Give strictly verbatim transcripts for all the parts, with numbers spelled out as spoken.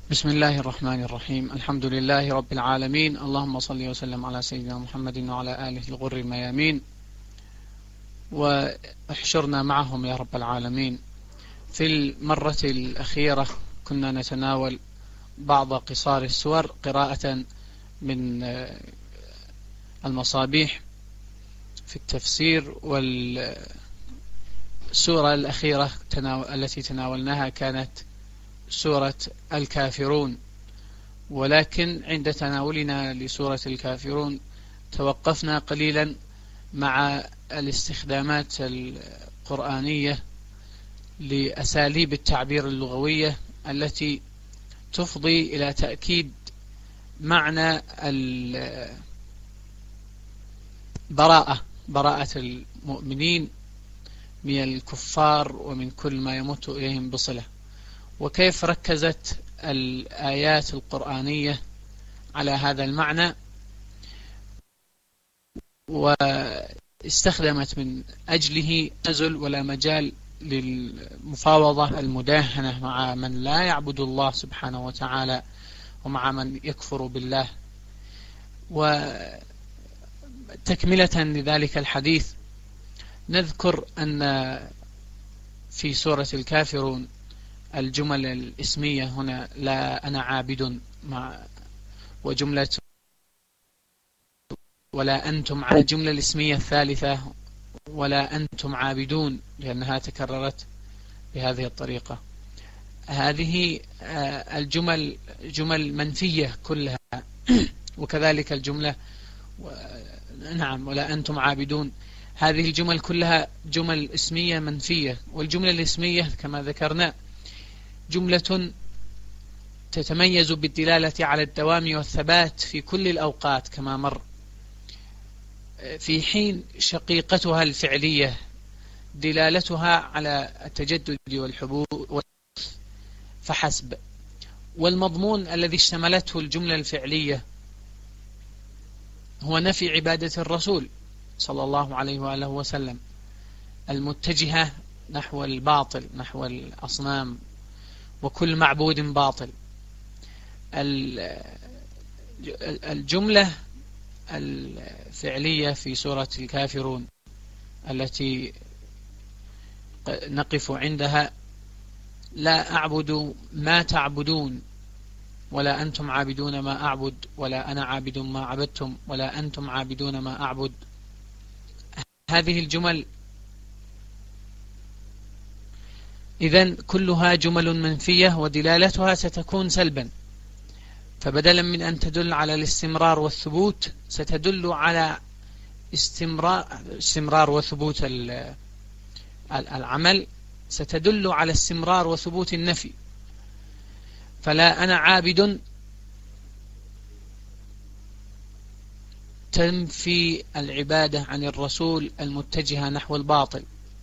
بسم الله الرحمن الرحيم. الحمد لله رب العالمين، اللهم صل وسلم على سيدنا محمد وعلى آله الغر الميامين، واحشرنا معهم يا رب العالمين. في المرة الأخيرة كنا نتناول بعض قصار السور قراءة من المصابيح في التفسير، والسورة الأخيرة التي تناولناها كانت سورة الكافرون، ولكن عند تناولنا لسورة الكافرون توقفنا قليلا مع الاستخدامات القرآنية لأساليب التعبير اللغوية التي تفضي إلى تأكيد معنى البراءة، براءة المؤمنين من الكفار ومن كل ما يمت إليهم بصلة، وكيف ركزت الآيات القرآنية على هذا المعنى واستخدمت من أجله نزل ولا مجال للمفاوضة المداهنة مع من لا يعبد الله سبحانه وتعالى ومع من يكفر بالله. وتكملة لذلك الحديث نذكر أن في سورة الكافرون الجمل الاسمية هنا لا أنا عابد، مع وجملة ولا أنتم، على الجملة الاسمية الثالثة ولا أنتم عابدون، لأنها تكررت بهذه الطريقة. هذه الجمل جمل منفية كلها وكذلك الجملة نعم ولا أنتم عابدون، هذه الجمل كلها جمل اسمية منفية. والجملة الاسمية كما ذكرنا جملة تتميز بالدلالة على الدوام والثبات في كل الأوقات كما مر، في حين شقيقتها الفعلية دلالتها على التجدد والحبوب فحسب. والمضمون الذي اشتملته الجملة الفعلية هو نفي عبادة الرسول صلى الله عليه وآله وسلم المتجهة نحو الباطل، نحو الأصنام وكل معبود باطل. الجملة الفعلية في سورة الكافرون التي نقف عندها لا أعبد ما تعبدون ولا أنتم عابدون ما أعبد ولا أنا عابد ما عبدتم ولا أنتم عابدون ما أعبد، هذه الجمل إذن كلها جمل منفية ودلالتها ستكون سلبا، فبدلا من أن تدل على الاستمرار والثبوت ستدل على استمرار, استمرار وثبوت العمل، ستدل على استمرار وثبوت النفي. فلا أنا عابد تنفي العبادة عن الرسول المتجهة نحو الباطل.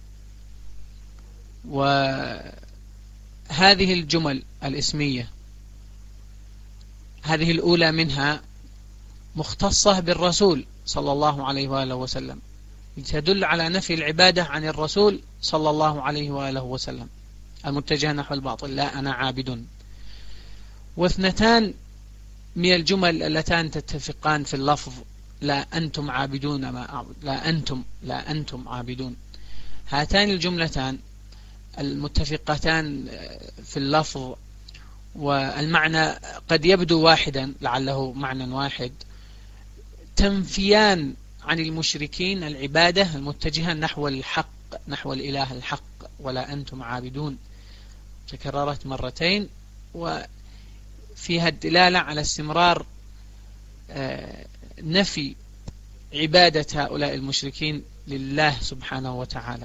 وهذه الجمل الاسمية هذه الأولى منها مختصة بالرسول صلى الله عليه وآله وسلم، تدل على نفي العبادة عن الرسول صلى الله عليه وآله وسلم المتجه نحو الباطل، لا أنا عابد. واثنتان من الجمل اللتان تتفقان في اللفظ، لا أنتم عابدون ما أعبد، لا أنتم لا أنتم عابدون، هاتان الجملتان المتفقتان في اللفظ والمعنى قد يبدو واحدا لعله معنى واحد، تنفيان عن المشركين العبادة المتجهة نحو الحق، نحو الإله الحق، ولا أنتم عابدون تكررت مرتين وفيها الدلالة على استمرار نفي عبادة هؤلاء المشركين لله سبحانه وتعالى.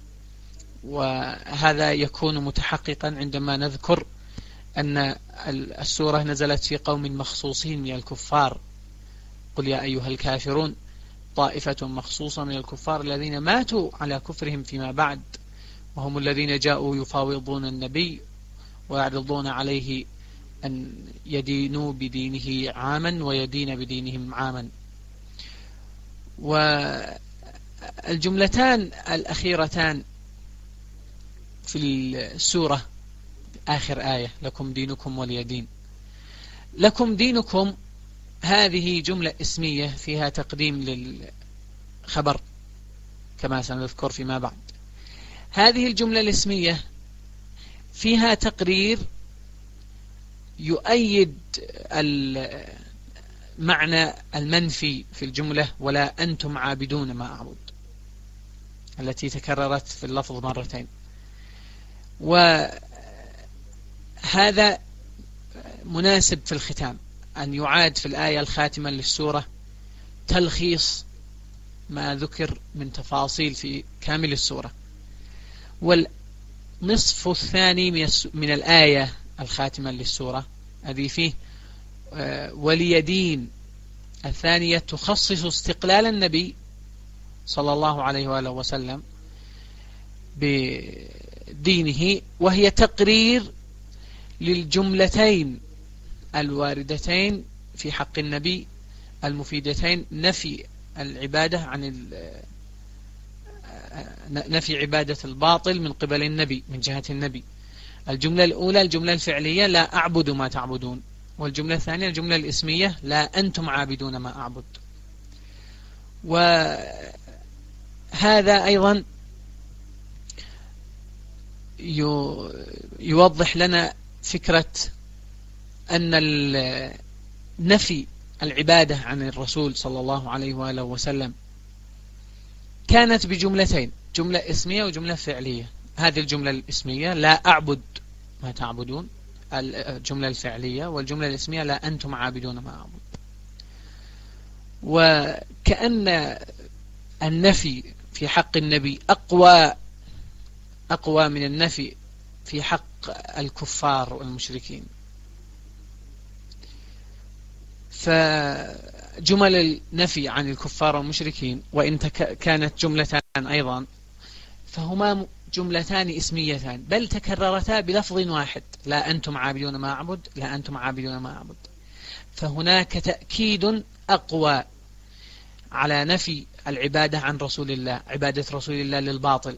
وهذا يكون متحققا عندما نذكر أن السورة نزلت في قوم مخصوصين من الكفار، قل يا أيها الكافرون، طائفة مخصوصة من الكفار الذين ماتوا على كفرهم فيما بعد، وهم الذين جاءوا يفاوضون النبي ويعرضون عليه أن يدينوا بدينه عاما ويدين بدينهم عاما. والجملتان الأخيرتان في السورة آخر آية لكم دينكم ولي دين، لكم دينكم هذه جملة اسمية فيها تقديم للخبر كما سنذكر فيما بعد. هذه الجملة الاسمية فيها تقرير يؤيد المعنى المنفي في الجملة ولا أنتم عابدون ما أعبد التي تكررت في اللفظ مرتين. وهذا مناسب في الختام أن يعاد في الآية الخاتمة للسورة تلخيص ما ذكر من تفاصيل في كامل السورة. والنصف الثاني من الآية الخاتمة للسورة هذه فيه ولي دين الثانية تخصص استقلال النبي صلى الله عليه وآله وسلم بدينه، وهي تقرير للجملتين الواردتين في حق النبي المفيدتين نفي العبادة عن نفي عبادة الباطل من قبل النبي من جهة النبي. الجملة الأولى الجملة الفعلية لا أعبد ما تعبدون، والجملة الثانية الجملة الاسمية لا أنتم عابدون ما أعبد. وهذا أيضا يوضح لنا فكرة أن نفي العبادة عن الرسول صلى الله عليه وآله وسلم كانت بجملتين، جملة اسمية وجملة فعلية. هذه الجملة الاسمية لا أعبد ما تعبدون الجملة الفعلية، والجملة الاسمية لا أنتم عابدون ما أعبد. وكأن النفي في حق النبي أقوى أقوى من النفي في حق الكفار والمشركين. فجمل النفي عن الكفار والمشركين وإن كانت جملتان أيضا فهما جملتان اسميتان بل تكررتا بلفظ واحد لا أنتم عابدون ما أعبد لا أنتم عابدون ما أعبد. فهناك تأكيد أقوى على نفي العبادة عن رسول الله، عبادة رسول الله للباطل،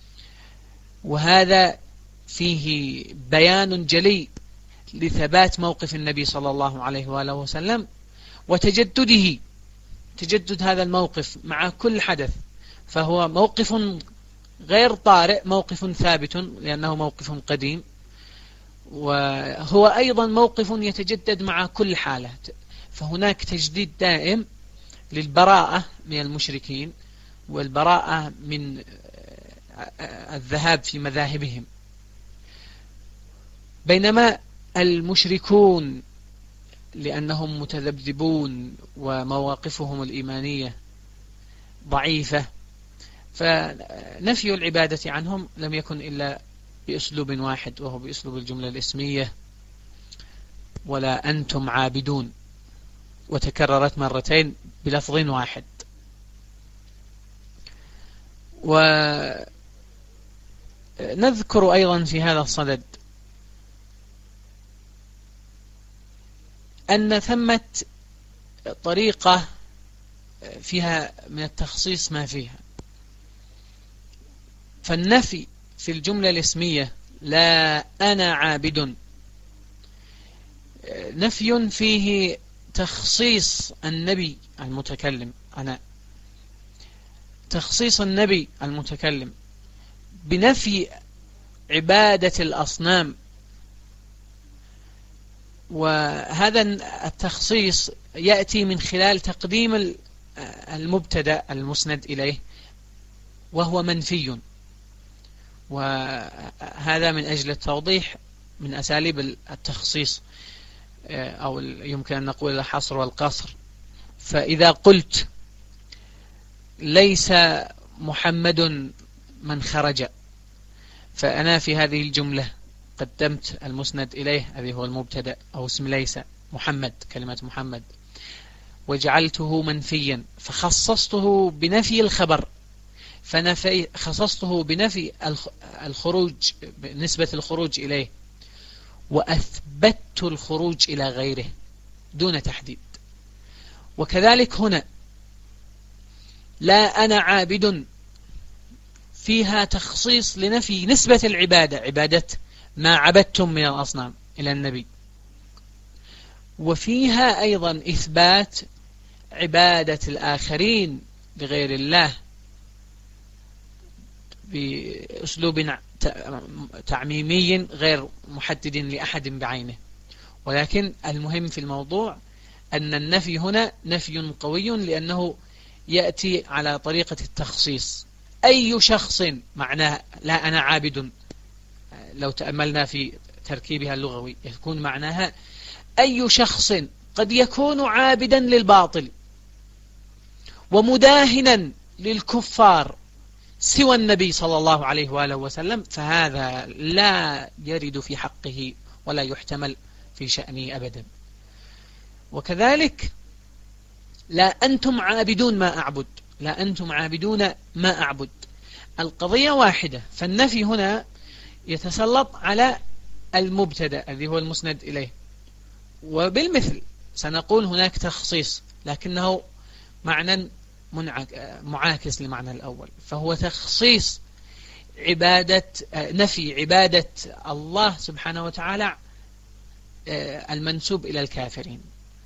وهذا فيه بيان جلي لثبات موقف النبي صلى الله عليه وآله وسلم وتجدده تجدد هذا الموقف مع كل حدث، فهو موقف غير طارئ، موقف ثابت لأنه موقف قديم، وهو أيضا موقف يتجدد مع كل حالة. فهناك تجديد دائم للبراءة من المشركين والبراءة من الذهاب في مذاهبهم، بينما المشركون لأنهم متذبذبون ومواقفهم الإيمانية ضعيفة فنفي العبادة عنهم لم يكن إلا بأسلوب واحد وهو بأسلوب الجملة الاسمية ولا أنتم عابدون، وتكررت مرتين بلفظ واحد. ونذكر أيضا في هذا الصدد أن ثمة طريقة فيها من التخصيص ما فيها. فالنفي في الجملة الاسمية لا أنا عابد نفي فيه تخصيص النبي المتكلم، أنا تخصيص النبي المتكلم بنفي عبادة الأصنام، وهذا التخصيص يأتي من خلال تقديم المبتدأ المسند إليه وهو منفي، وهذا من أجل التوضيح من أساليب التخصيص أو يمكن أن نقول الحصر والقصر. فإذا قلت ليس محمد من خرج، فأنا في هذه الجملة قدمت المسند إليه الذي هو المبتدأ أو اسم ليس محمد، كلمة محمد، وجعلته منفيا فخصصته بنفي الخبر، فنفي خصصته بنفي الخروج نسبة الخروج إليه، وأثبت الخروج إلى غيره دون تحديد. وكذلك هنا لا أنا عابد فيها تخصيص لنفي نسبة العبادة، عبادة ما عبدتم من الأصنام إلى النبي، وفيها أيضا إثبات عبادة الآخرين بغير الله بأسلوب تعميمي غير محدد لأحد بعينه. ولكن المهم في الموضوع أن النفي هنا نفي قوي، لأنه يأتي على طريقة التخصيص. أي شخص معناه لا أنا عابد، لو تأملنا في تركيبها اللغوي يكون معناها أي شخص قد يكون عابدا للباطل ومداهنا للكفار سوى النبي صلى الله عليه وآله وسلم، فهذا لا يرد في حقه ولا يحتمل في شأنه أبدا. وكذلك لا أنتم عابدون ما أعبد، لا أنتم عابدون ما أعبد، القضية واحدة. فالنفي هنا يتسلط على المبتدأ الذي هو المسند إليه، وبالمثل سنقول هناك تخصيص لكنه معنى معاكس لمعنى الأول، فهو تخصيص عبادة نفي عبادة الله سبحانه وتعالى المنسوب إلى الكافرين،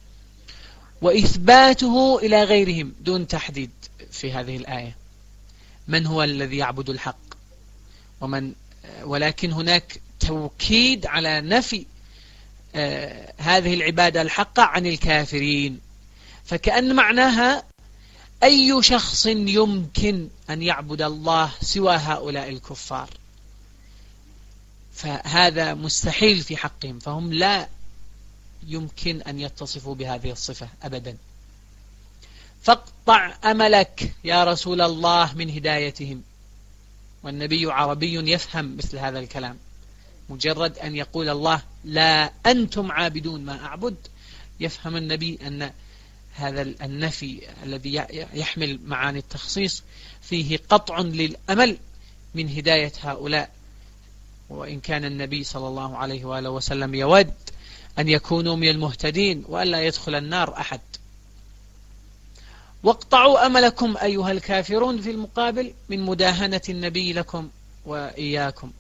وإثباته إلى غيرهم دون تحديد في هذه الآية من هو الذي يعبد الحق ومن، ولكن هناك توكيد على نفي آه هذه العبادة الحقة عن الكافرين. فكأن معناها أي شخص يمكن أن يعبد الله سوى هؤلاء الكفار، فهذا مستحيل في حقهم، فهم لا يمكن أن يتصفوا بهذه الصفة أبدا. فاقطع أملك يا رسول الله من هدايتهم، والنبي عربي يفهم مثل هذا الكلام. مجرد أن يقول الله لا أنتم عابدون ما أعبد، يفهم النبي أن هذا النفي الذي يحمل معاني التخصيص فيه قطع للأمل من هداية هؤلاء، وإن كان النبي صلى الله عليه وآله وسلم يود أن يكونوا من المهتدين وألا يدخل النار أحد. واقطعوا أملكم أيها الكافرون في المقابل من مداهنة النبي لكم وإياكم.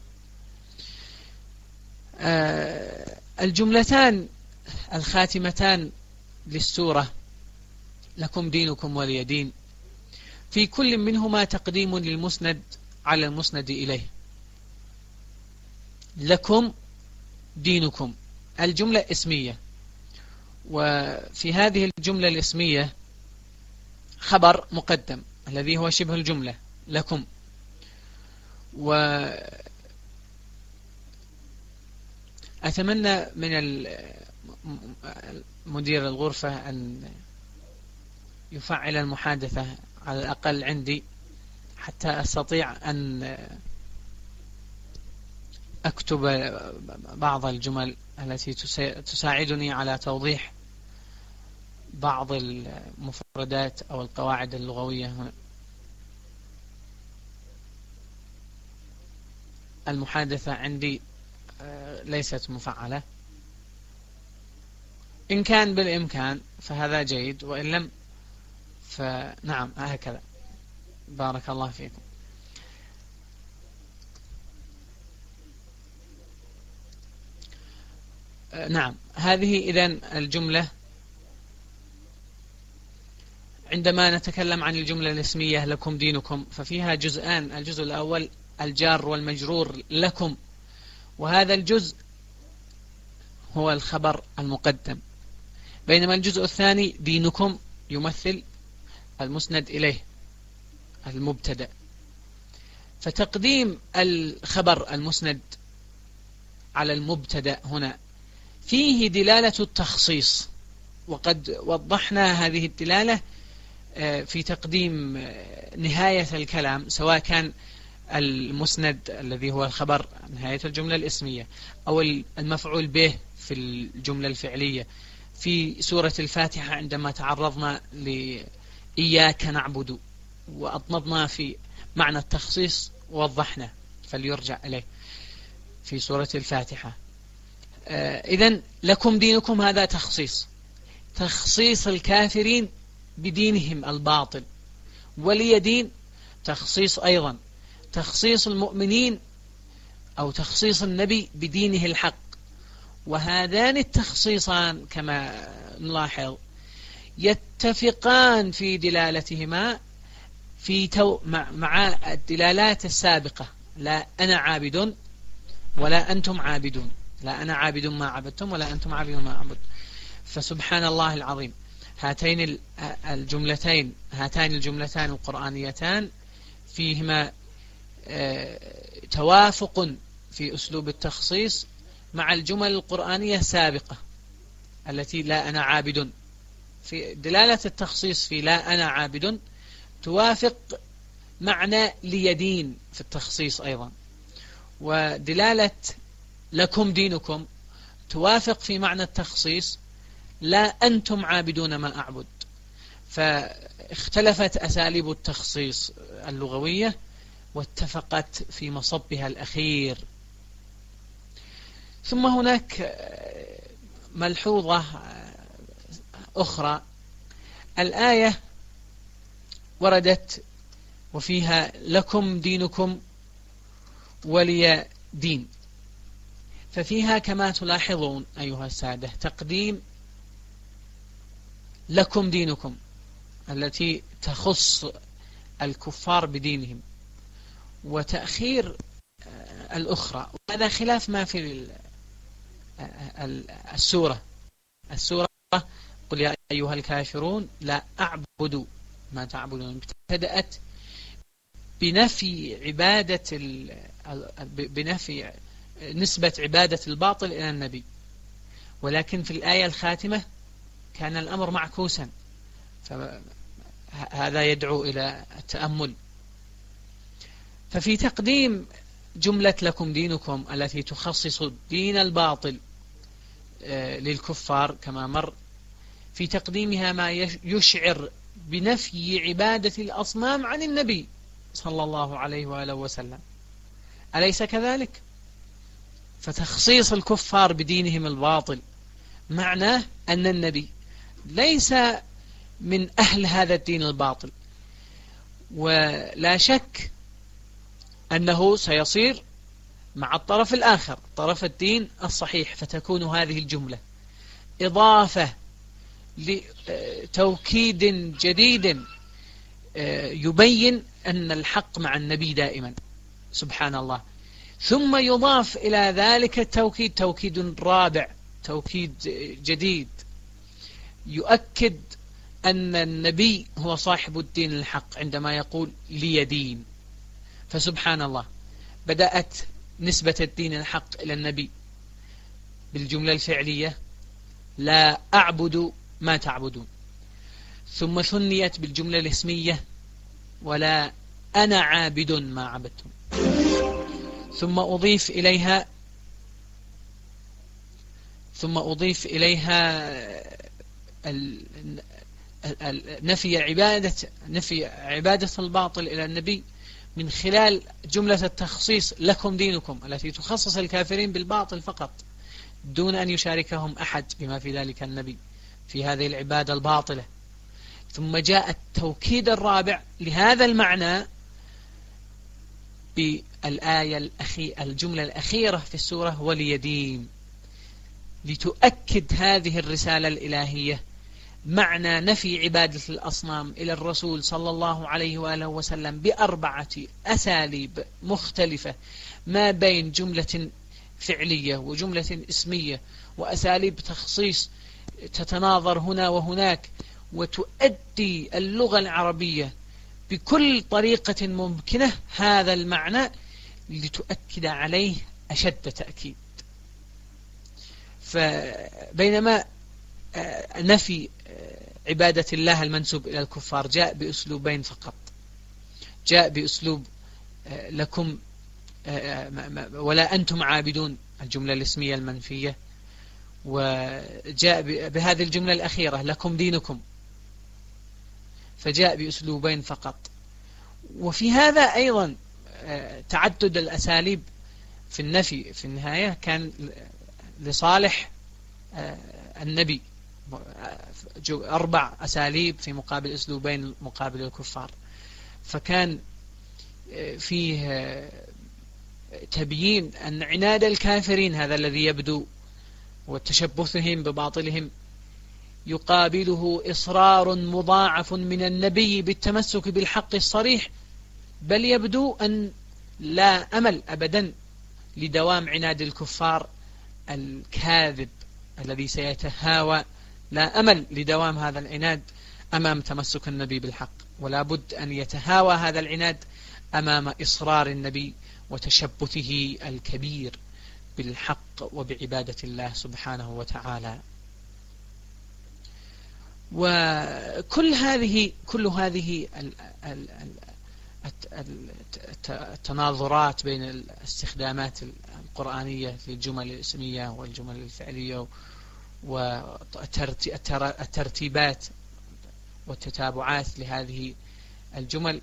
آه الجملتان الخاتمتان للسورة لكم دينكم ولي دين، في كل منهما تقديم للمسند على المسند إليه. لكم دينكم الجملة اسمية، وفي هذه الجملة الاسمية خبر مقدم الذي هو شبه الجملة لكم. وأتمنى من مدير الغرفة أن يفعل المحادثة على الأقل عندي حتى أستطيع أن أكتب بعض الجمل التي تساعدني على توضيح بعض المفردات أو القواعد اللغوية هنا. المحادثة عندي ليست مفعلة، إن كان بالإمكان فهذا جيد، وإن لم فنعم هكذا. بارك الله فيكم. نعم، هذه إذن الجملة. عندما نتكلم عن الجملة الاسمية لكم دينكم ففيها جزءان، الجزء الأول الجار والمجرور لكم، وهذا الجزء هو الخبر المقدم، بينما الجزء الثاني دينكم يمثل المسند إليه المبتدأ. فتقديم الخبر المسند على المبتدأ هنا فيه دلالة التخصيص، وقد وضحنا هذه الدلالة في تقديم نهاية الكلام، سواء كان المسند الذي هو الخبر نهاية الجملة الاسمية أو المفعول به في الجملة الفعلية. في سورة الفاتحة عندما تعرضنا لإياك نعبد وأطمضنا في معنى التخصيص ووضحنا، فليرجع إليه في سورة الفاتحة. إذن لكم دينكم هذا تخصيص، تخصيص الكافرين بدينهم الباطل، ولي دين تخصيص أيضا، تخصيص المؤمنين أو تخصيص النبي بدينه الحق، وهذان التخصيصان كما نلاحظ يتفقان في دلالتهما في تو مع, مع الدلالات السابقة، لا أنا عابد ولا أنتم عابدون، لا أنا عابد ما عبدتم ولا أنتم عابدون ما عبد. فسبحان الله العظيم، هاتين الجملتين هاتان الجملتان القرآنيتان فيهما توافق في أسلوب التخصيص مع الجمل القرآنية السابقة التي لا أنا عابد. في دلالة التخصيص في لا أنا عابد توافق معنى ليدين في التخصيص أيضا، ودلالة لكم دينكم توافق في معنى التخصيص لا أنتم عابدون ما أعبد. فاختلفت أساليب التخصيص اللغوية واتفقت في مصبها الأخير. ثم هناك ملحوظة أخرى، الآية وردت وفيها لكم دينكم ولي دين، ففيها كما تلاحظون أيها السادة تقديم لكم دينكم التي تخص الكفار بدينهم، وتأخير الأخرى، وهذا خلاف ما في السورة. السورة قل يا أيها الكافرون لا أعبد ما تعبدون، ابتدأت بنفي عبادة بنفي نسبة عبادة الباطل إلى النبي، ولكن في الآية الخاتمة كان الأمر معكوسا، فهذا يدعو إلى التأمل. ففي تقديم جملة لكم دينكم التي تخصص دين الباطل للكفار كما مر، في تقديمها ما يشعر بنفي عبادة الأصنام عن النبي صلى الله عليه وآله وسلم، أليس كذلك؟ فتخصيص الكفار بدينهم الباطل معناه أن النبي ليس من أهل هذا الدين الباطل، ولا شك أنه سيصير مع الطرف الآخر طرف الدين الصحيح، فتكون هذه الجملة إضافة لتوكيد جديد يبين أن الحق مع النبي دائما سبحان الله. ثم يضاف إلى ذلك التوكيد توكيد رابع، توكيد جديد يؤكد أن النبي هو صاحب الدين الحق عندما يقول لي دين. فسبحان الله، بدأت نسبة الدين الحق إلى النبي بالجملة الفعلية لا أعبد ما تعبدون، ثم ثنيت بالجملة الاسمية ولا أنا عابد ما عبدتم، ثم أضيف إليها ثم أضيف إليها نفي عبادة نفي عبادة الباطل إلى النبي من خلال جملة التخصيص لكم دينكم التي تخصص الكافرين بالباطل فقط دون أن يشاركهم أحد بما في ذلك النبي في هذه العبادة الباطلة. ثم جاء التوكيد الرابع لهذا المعنى بالآية الأخي الجملة الأخيرة في السورة ولي دين، لتؤكد هذه الرسالة الإلهية معنى نفي عبادة الأصنام إلى الرسول صلى الله عليه وآله وسلم بأربعة أساليب مختلفة ما بين جملة فعلية وجملة اسمية وأساليب تخصيص تتناظر هنا وهناك، وتؤدي اللغة العربية بكل طريقة ممكنة هذا المعنى لتؤكد عليه أشد تأكيد. فبينما نفي عبادة الله المنسوب إلى الكفار جاء بأسلوبين فقط، جاء بأسلوب لكم ولا أنتم عابدون الجملة الاسمية المنفية، وجاء بهذه الجملة الأخيرة لكم دينكم، فجاء بأسلوبين فقط. وفي هذا أيضا تعدد الأساليب في النفي في النهاية كان لصالح النبي، أربع أساليب في مقابل أسلوبين مقابل الكفار، فكان فيه تبيين أن عناد الكافرين هذا الذي يبدو وتشبثهم بباطلهم يقابله إصرار مضاعف من النبي بالتمسك بالحق الصريح، بل يبدو أن لا أمل أبدا لدوام عناد الكفار الكاذب الذي سيتهاوى، لا أمل لدوام هذا العناد أمام تمسك النبي بالحق، ولا بد أن يتهاوى هذا العناد أمام إصرار النبي وتشبثه الكبير بالحق وبعبادة الله سبحانه وتعالى. وكل هذه كل هذه التناظرات بين الاستخدامات القرآنية للجمل الاسمية والجمل الفعلية والترتيبات والتتابعات لهذه الجمل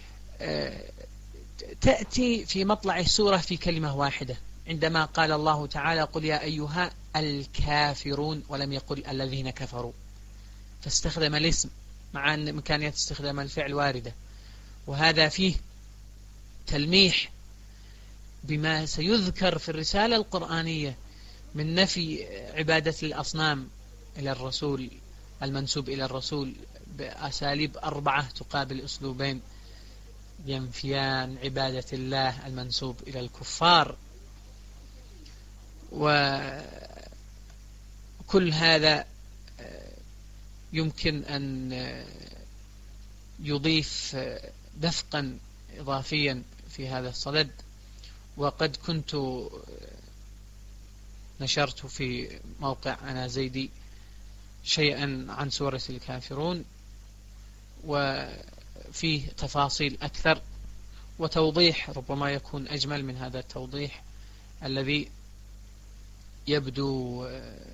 تأتي في مطلع السورة في كلمة واحدة، عندما قال الله تعالى قل يا أيها الكافرون ولم يقل الذين كفروا، فاستخدم الاسم مع أن إمكانية استخدام الفعل واردة، وهذا فيه تلميح بما سيذكر في الرسالة القرآنية من نفي عبادة الأصنام إلى الرسول المنسوب إلى الرسول بأساليب أربعة تقابل أسلوبين ينفيان عبادة الله المنسوب إلى الكفار. وكل هذا يمكن أن يضيف دفقا إضافيا في هذا الصدد، وقد كنت نشرت في موقع أنا زيدي شيئا عن سورة الكافرون، وفيه تفاصيل أكثر وتوضيح ربما يكون أجمل من هذا التوضيح الذي يبدو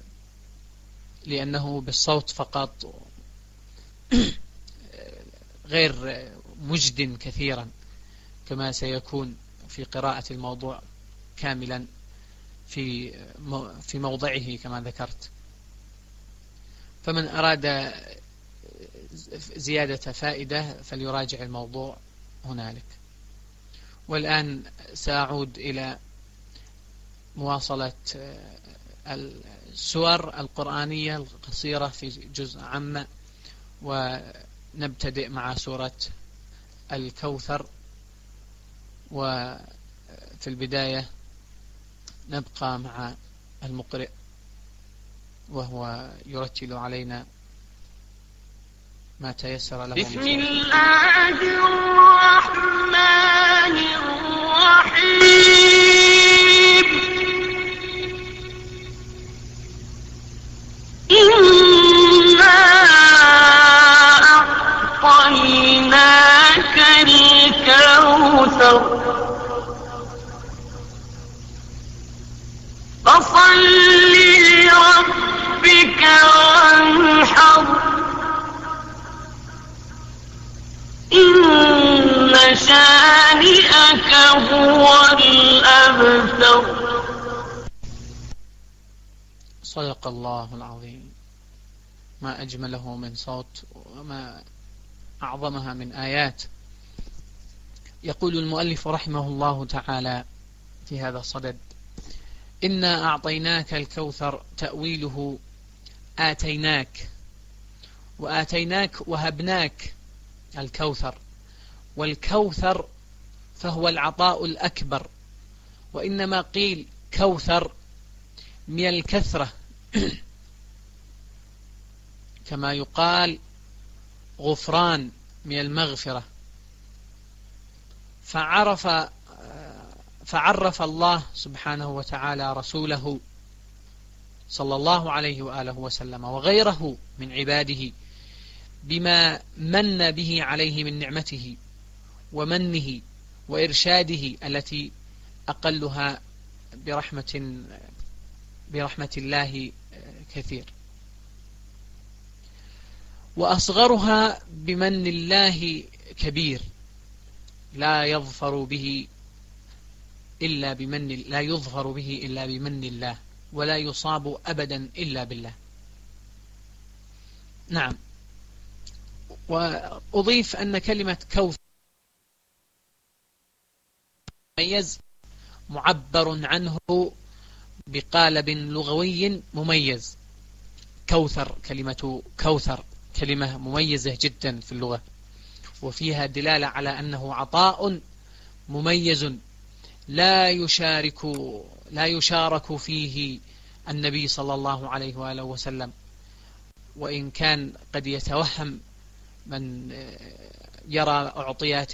لأنه بالصوت فقط غير مجد كثيرا كما سيكون في قراءة الموضوع كاملا في في موضعه كما ذكرت. فمن أراد زيادة فائدة فليراجع الموضوع هنالك. والآن سأعود إلى مواصلة السور القرآنية القصيرة في جزء عامة، ونبتدئ مع سورة الكوثر. وفي البداية نبقى مع المقرئ وهو يرتل علينا ما تيسر له. بسم الله الرحمن الرحيم. إنا أعطيناك الكوثر فصل لربك وانحر إن شانئك هو الأبتر. صدق الله العظيم. ما أجمله من صوت وما أعظمها من آيات. يقول المؤلف رحمه الله تعالى في هذا الصدد: إنا أعطيناك الكوثر، تأويله آتيناك، وآتيناك وهبناك الكوثر، والكوثر فهو العطاء الأكبر، وإنما قيل كوثر من الكثرة كما يقال غفران من المغفرة. فعرف فعرف الله سبحانه وتعالى رسوله صلى الله عليه وآله وسلم وغيره من عباده بما من به عليه من نعمته ومنه وإرشاده التي أقلها برحمة برحمة الله كثير، وأصغرها بمن الله كبير لا يظفر به إلا بمن لا يظفر به إلا بمن الله، ولا يصاب أبدا إلا بالله. نعم. وأضيف أن كلمة كوثر مميز معبر عنه بقالب لغوي مميز. كوثر، كلمة كوثر كلمة مميزة جدا في اللغة، وفيها دلالة على أنه عطاء مميز لا يشارك لا يشارك فيه النبي صلى الله عليه وآله وسلم. وإن كان قد يتوهم من يرى أعطيات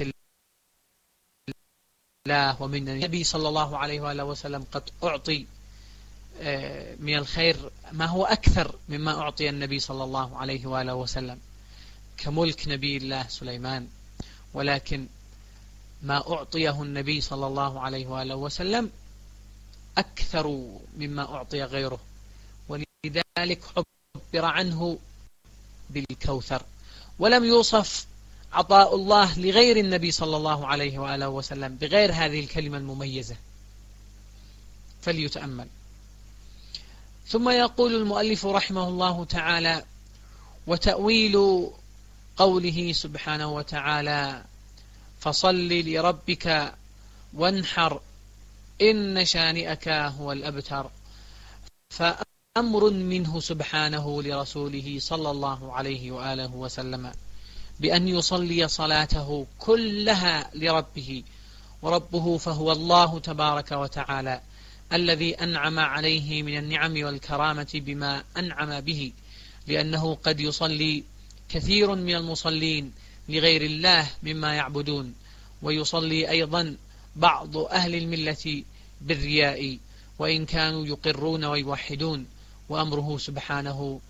الله ومن النبي صلى الله عليه وآله وسلم قد أعطي من الخير ما هو أكثر مما أعطي النبي صلى الله عليه وآله وسلم، كملك نبي الله سليمان، ولكن ما أعطيه النبي صلى الله عليه وآله وسلم أكثر مما أعطي غيره، ولذلك عبر عنه بالكوثر. ولم يوصف عطاء الله لغير النبي صلى الله عليه وآله وسلم بغير هذه الكلمة المميزة، فليتأمل. ثم يقول المؤلف رحمه الله تعالى: وتأويل قوله سبحانه وتعالى: فصل لربك وانحر إن شانئك هو الأبتر، فأمر منه سبحانه لرسوله صلى الله عليه وآله وسلم بأن يصلي صلاته كلها لربه، وربه فهو الله تبارك وتعالى الذي أنعم عليه من النعم والكرامة بما أنعم به، لأنه قد يصلي كثير من المصلين لغير الله مما يعبدون، ويصلي أيضا بعض أهل الملة بالرياء وإن كانوا يقرون ويوحدون، وأمره سبحانه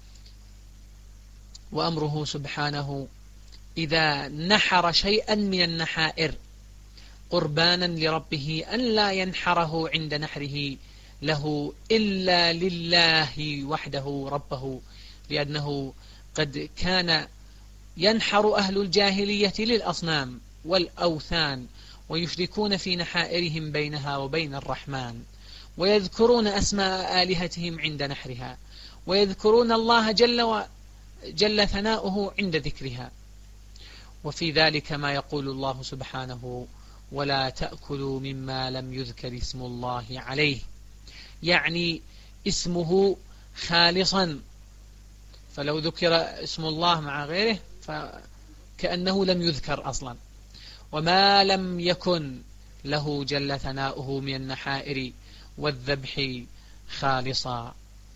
وأمره سبحانه إذا نحر شيئا من النحائر قربانا لربه أن لا ينحره عند نحره له إلا لله وحده ربه، لأنه قد كان ينحر أهل الجاهلية للأصنام والأوثان، ويشركون في نحائرهم بينها وبين الرحمن، ويذكرون أسماء آلهتهم عند نحرها، ويذكرون الله جل, و... جل ثناؤه عند ذكرها. وفي ذلك ما يقول الله سبحانه: ولا تأكلوا مما لم يذكر اسم الله عليه، يعني اسمه خالصا، فلو ذكر اسم الله مع غيره فكأنه لم يذكر أصلا. وما لم يكن له جل ثناؤه من النحائر والذبح خالصا.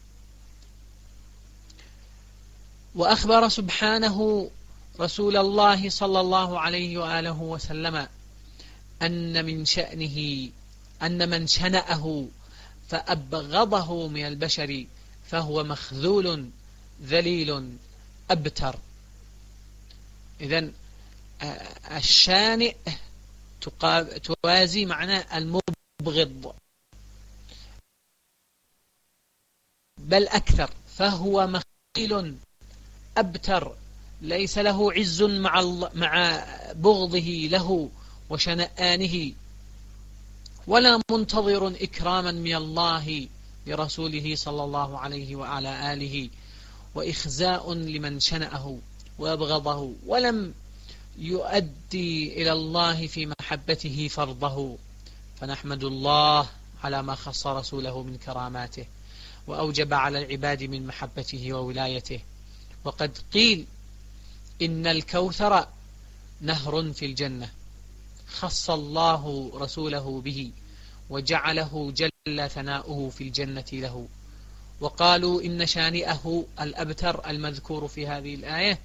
وأخبر سبحانه رسول الله صلى الله عليه وآله وسلم أن من شأنه أن من شنأه فأبغضه من البشر فهو مخذول ذليل أبتر. إذن الشانئ توازي معنى المبغض، بل أكثر، فهو مخذول أبتر، ليس له عز مع مع بغضه له وشنآنه، ولا منتظر إكراما من الله لرسوله صلى الله عليه وعلى آله، وإخزاء لمن شنأه وأبغضه، ولم يؤدي إلى الله في محبته فرضه. فنحمد الله على ما خص رسوله من كراماته، وأوجب على العباد من محبته وولايته. وقد قيل إن الكوثر نهر في الجنة خص الله رسوله به، وجعله جل ثناؤه في الجنة له. وقالوا إن شانئه الأبتر المذكور في هذه الآية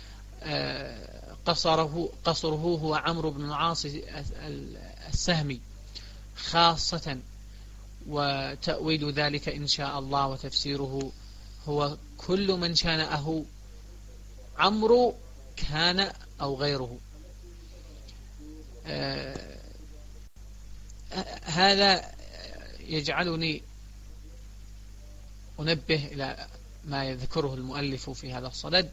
قصره, قصره هو عمرو بن العاص السهمي خاصة، وتأويل ذلك إن شاء الله وتفسيره هو كل من شانئه عمرو كان أو غيره. آه هذا يجعلني أنبه إلى ما يذكره المؤلف في هذا الصدد.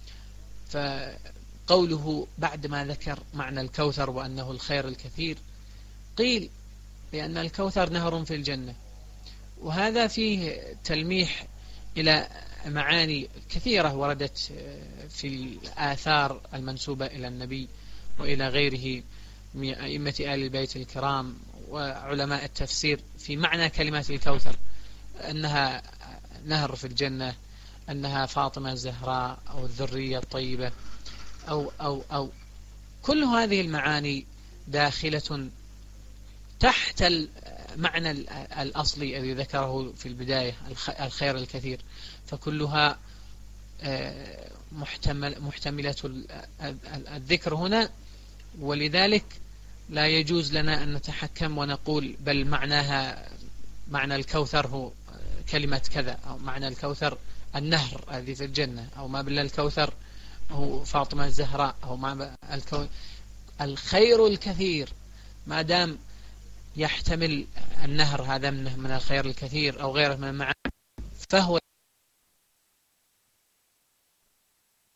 فقوله بعد ما ذكر معنى الكوثر وأنه الخير الكثير، قيل بأن الكوثر نهر في الجنة، وهذا فيه تلميح إلى معاني كثيرة وردت في الآثار المنسوبة إلى النبي وإلى غيره من أئمة آل البيت الكرام وعلماء التفسير في معنى كلمات الكوثر. أنها نهر في الجنة، أنها فاطمة الزهراء أو الذرية الطيبة، أو أو أو كل هذه المعاني داخلة تحت المعنى الأصلي الذي ذكره في البداية، الخير الكثير، فكلها محتمل محتملة الذكر هنا. ولذلك لا يجوز لنا أن نتحكم ونقول بل معناها معنى الكوثر هو كلمة كذا، أو معنى الكوثر النهر الذي في الجنة، أو ما بل الكوثر هو فاطمة الزهراء، أو ما الكو... الخير الكثير ما دام يحتمل النهر هذا من الخير الكثير أو غيره من المعاني فهو